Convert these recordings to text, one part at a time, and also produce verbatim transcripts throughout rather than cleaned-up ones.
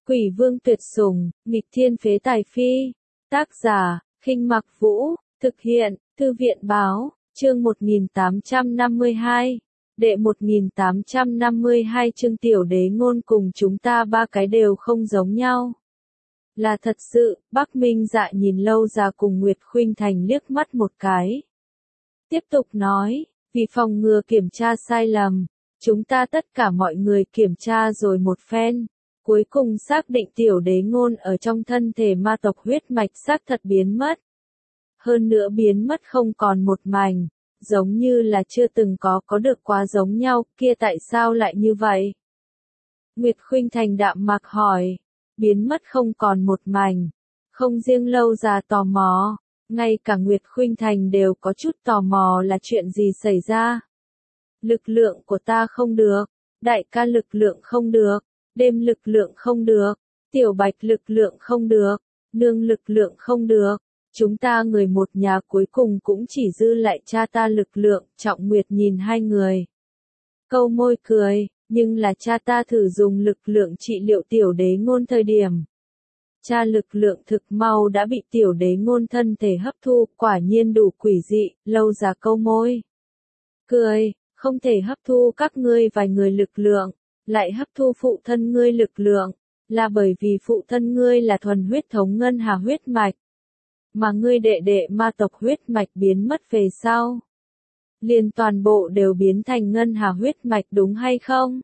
Quỷ vương tuyệt sủng, nghịch thiên phế tài phi. Tác giả, Khinh Mặc Vũ, thực hiện, Thư viện báo, chương một nghìn tám trăm năm mươi hai. Đệ một nghìn tám trăm năm mươi hai chương tiểu đế ngôn cùng chúng ta ba cái đều không giống nhau. Là thật sự, Bắc Minh Dạ nhìn Lâu Già cùng Nguyệt Khuynh Thành liếc mắt một cái. Tiếp tục nói, vì phòng ngừa kiểm tra sai lầm, chúng ta tất cả mọi người kiểm tra rồi một phen. Cuối cùng xác định tiểu đế ngôn ở trong thân thể ma tộc huyết mạch xác thật biến mất. Hơn nữa biến mất không còn một mảnh, giống như là chưa từng có có được quá giống nhau, kia tại sao lại như vậy? Nguyệt Khuynh Thành đạm mạc hỏi, biến mất không còn một mảnh, không riêng Lâu Già tò mò, ngay cả Nguyệt Khuynh Thành đều có chút tò mò là chuyện gì xảy ra. Lực lượng của ta không được, đại ca lực lượng không được. Đêm lực lượng không được, tiểu bạch lực lượng không được, nương lực lượng không được, chúng ta người một nhà cuối cùng cũng chỉ dư lại cha ta lực lượng. Trọng Nguyệt nhìn hai người, câu môi cười, nhưng là cha ta thử dùng lực lượng trị liệu tiểu đế ngôn thời điểm. Cha lực lượng thực mau đã bị tiểu đế ngôn thân thể hấp thu, quả nhiên đủ quỷ dị. Lâu Già câu môi, cười, không thể hấp thu các ngươi vài người lực lượng. Lại hấp thu phụ thân ngươi lực lượng, là bởi vì phụ thân ngươi là thuần huyết thống ngân hà huyết mạch. Mà ngươi đệ đệ ma tộc huyết mạch biến mất về sau. Liền toàn bộ đều biến thành ngân hà huyết mạch đúng hay không?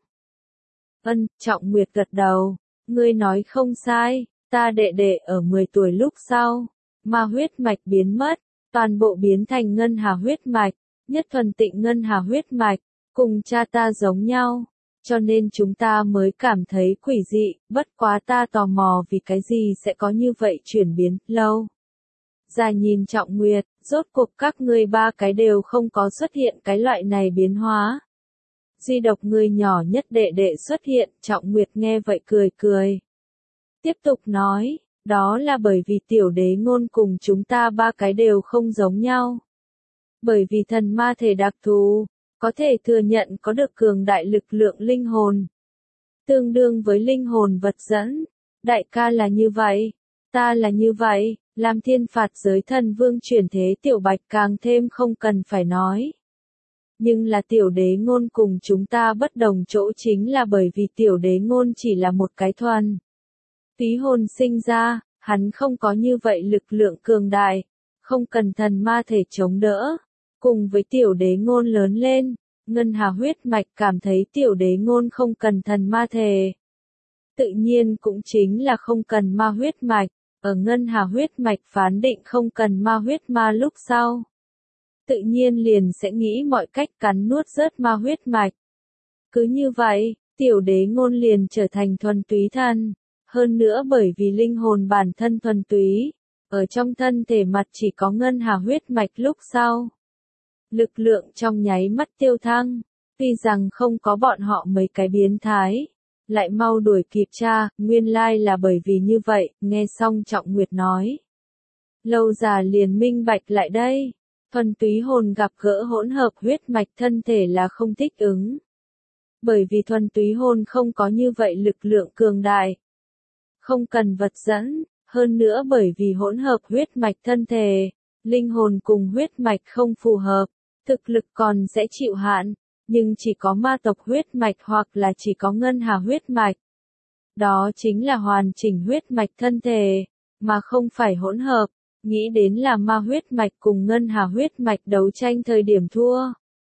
Ân, Trọng Nguyệt gật đầu, ngươi nói không sai, ta đệ đệ ở mười tuổi lúc sau, ma huyết mạch biến mất, toàn bộ biến thành ngân hà huyết mạch, nhất thuần tịnh ngân hà huyết mạch, cùng cha ta giống nhau. Cho nên chúng ta mới cảm thấy quỷ dị, bất quá ta tò mò vì cái gì sẽ có như vậy chuyển biến. Lâu Già nhìn Trọng Nguyệt, rốt cuộc các ngươi ba cái đều không có xuất hiện cái loại này biến hóa. Duy độc ngươi nhỏ nhất đệ đệ xuất hiện. Trọng Nguyệt nghe vậy cười cười. Tiếp tục nói, đó là bởi vì tiểu đế ngôn cùng chúng ta ba cái đều không giống nhau. Bởi vì thần ma thể đặc thù, có thể thừa nhận có được cường đại lực lượng linh hồn. Tương đương với linh hồn vật dẫn. Đại ca là như vậy, ta là như vậy, làm thiên phạt giới thần vương chuyển thế tiểu bạch càng thêm không cần phải nói. Nhưng là tiểu đế ngôn cùng chúng ta bất đồng chỗ chính là bởi vì tiểu đế ngôn chỉ là một cái thuần túy hồn sinh ra, hắn không có như vậy lực lượng cường đại, không cần thần ma thể chống đỡ. Cùng với tiểu đế ngôn lớn lên, ngân hà huyết mạch cảm thấy tiểu đế ngôn không cần thần ma thể. Tự nhiên cũng chính là không cần ma huyết mạch, ở ngân hà huyết mạch phán định không cần ma huyết ma lúc sau. Tự nhiên liền sẽ nghĩ mọi cách cắn nuốt rớt ma huyết mạch. Cứ như vậy, tiểu đế ngôn liền trở thành thuần túy thần, hơn nữa bởi vì linh hồn bản thân thuần túy, ở trong thân thể mặt chỉ có ngân hà huyết mạch lúc sau. Lực lượng trong nháy mắt tiêu thăng, tuy rằng không có bọn họ mấy cái biến thái, lại mau đuổi kịp cha, nguyên lai là bởi vì như vậy. Nghe xong Trọng Nguyệt nói, Lâu Già liền minh bạch lại đây, thuần túy hồn gặp gỡ hỗn hợp huyết mạch thân thể là không thích ứng. Bởi vì thuần túy hồn không có như vậy lực lượng cường đại, không cần vật dẫn, hơn nữa bởi vì hỗn hợp huyết mạch thân thể, linh hồn cùng huyết mạch không phù hợp. Thực lực còn sẽ chịu hạn, nhưng chỉ có ma tộc huyết mạch hoặc là chỉ có ngân hà huyết mạch. Đó chính là hoàn chỉnh huyết mạch thân thể, mà không phải hỗn hợp. Nghĩ đến là ma huyết mạch cùng ngân hà huyết mạch đấu tranh thời điểm thua,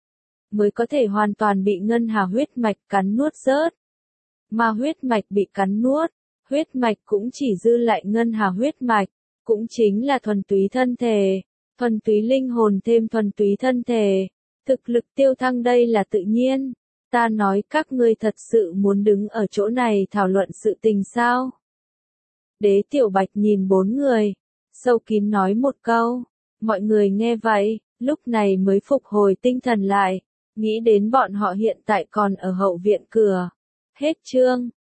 mới có thể hoàn toàn bị ngân hà huyết mạch cắn nuốt rớt. Ma huyết mạch bị cắn nuốt, huyết mạch cũng chỉ dư lại ngân hà huyết mạch, cũng chính là thuần túy thân thể. Thuần túy linh hồn thêm thuần túy thân thể, thực lực tiêu thăng đây là tự nhiên. Ta nói các ngươi thật sự muốn đứng ở chỗ này thảo luận sự tình sao? Đế Tiểu Bạch nhìn bốn người, sâu kín nói một câu. Mọi người nghe vậy, lúc này mới phục hồi tinh thần lại, nghĩ đến bọn họ hiện tại còn ở hậu viện cửa. Hết chương.